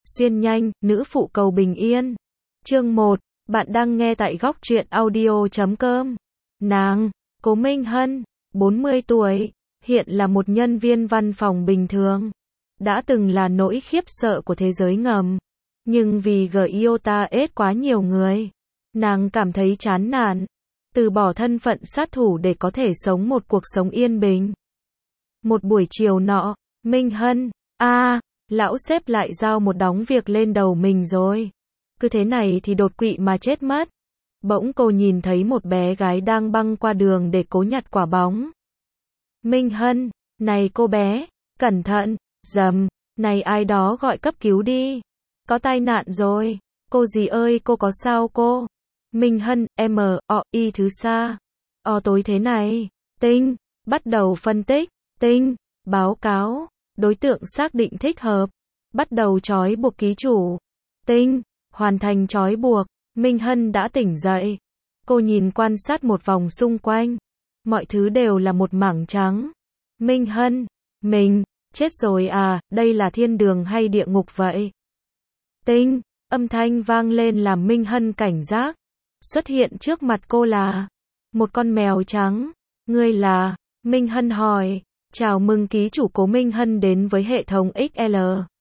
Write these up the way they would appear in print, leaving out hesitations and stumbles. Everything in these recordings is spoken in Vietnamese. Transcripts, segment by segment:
Xuyên nhanh, nữ phụ cầu bình yên. Chương 1, bạn đang nghe tại góc truyện audio.com. Nàng, Cố Minh Hân, 40 tuổi, hiện là một nhân viên văn phòng bình thường. Đã từng là nỗi khiếp sợ của thế giới ngầm. Nhưng vì Giota ết quá nhiều người, nàng cảm thấy chán nản. Từ bỏ thân phận sát thủ để có thể sống một cuộc sống yên bình. Một buổi chiều nọ, Minh Hân, lão sếp lại giao một đống việc lên đầu mình rồi. Cứ thế này thì đột quỵ mà chết mất. Bỗng cô nhìn thấy một bé gái đang băng qua đường để cố nhặt quả bóng. Minh Hân, này cô bé, cẩn thận, dầm, này ai đó gọi cấp cứu đi. Có tai nạn rồi. Cô dì ơi, cô có sao cô? Minh Hân, M.O.I. thứ xa. Tối thế này. Tinh, bắt đầu phân tích. Tinh, báo cáo. Đối tượng xác định thích hợp. Bắt đầu trói buộc ký chủ. Tinh, hoàn thành trói buộc. Minh Hân đã tỉnh dậy. Cô nhìn quan sát một vòng xung quanh. Mọi thứ đều là một mảng trắng. Minh Hân, mình, chết rồi à, đây là thiên đường hay địa ngục vậy? Tinh, âm thanh vang lên làm Minh Hân cảnh giác. Xuất hiện trước mặt cô là một con mèo trắng. Ngươi là? Minh Hân hỏi. Chào mừng ký chủ Cố Minh Hân đến với hệ thống XL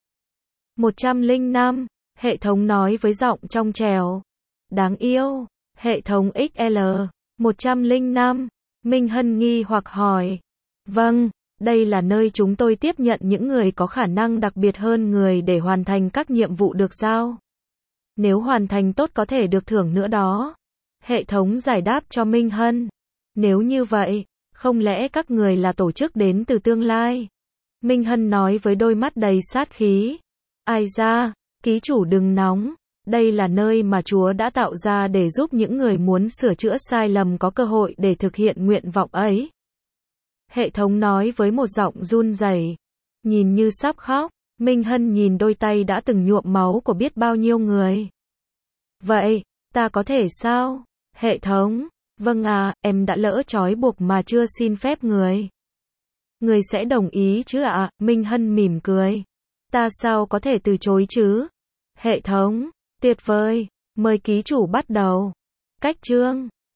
105. Hệ thống nói với giọng trong trẻo. Đáng yêu. Hệ thống XL 105. Minh Hân nghi hoặc hỏi. Vâng, đây là nơi chúng tôi tiếp nhận những người có khả năng đặc biệt hơn người để hoàn thành các nhiệm vụ được giao. Nếu hoàn thành tốt có thể được thưởng nữa đó. Hệ thống giải đáp cho Minh Hân. Nếu như vậy, không lẽ các người là tổ chức đến từ tương lai? Minh Hân nói với đôi mắt đầy sát khí. Ai ra, ký chủ đừng nóng. Đây là nơi mà Chúa đã tạo ra để giúp những người muốn sửa chữa sai lầm có cơ hội để thực hiện nguyện vọng ấy. Hệ thống nói với một giọng run rẩy, nhìn như sắp khóc. Minh Hân nhìn đôi tay đã từng nhuộm máu của biết bao nhiêu người. Vậy, ta có thể sao? Hệ thống, vâng à, em đã lỡ trói buộc mà chưa xin phép người. Người sẽ đồng ý chứ ạ? Minh Hân mỉm cười. Ta sao có thể từ chối chứ? Hệ thống, tuyệt vời, mời ký chủ bắt đầu. Cách chương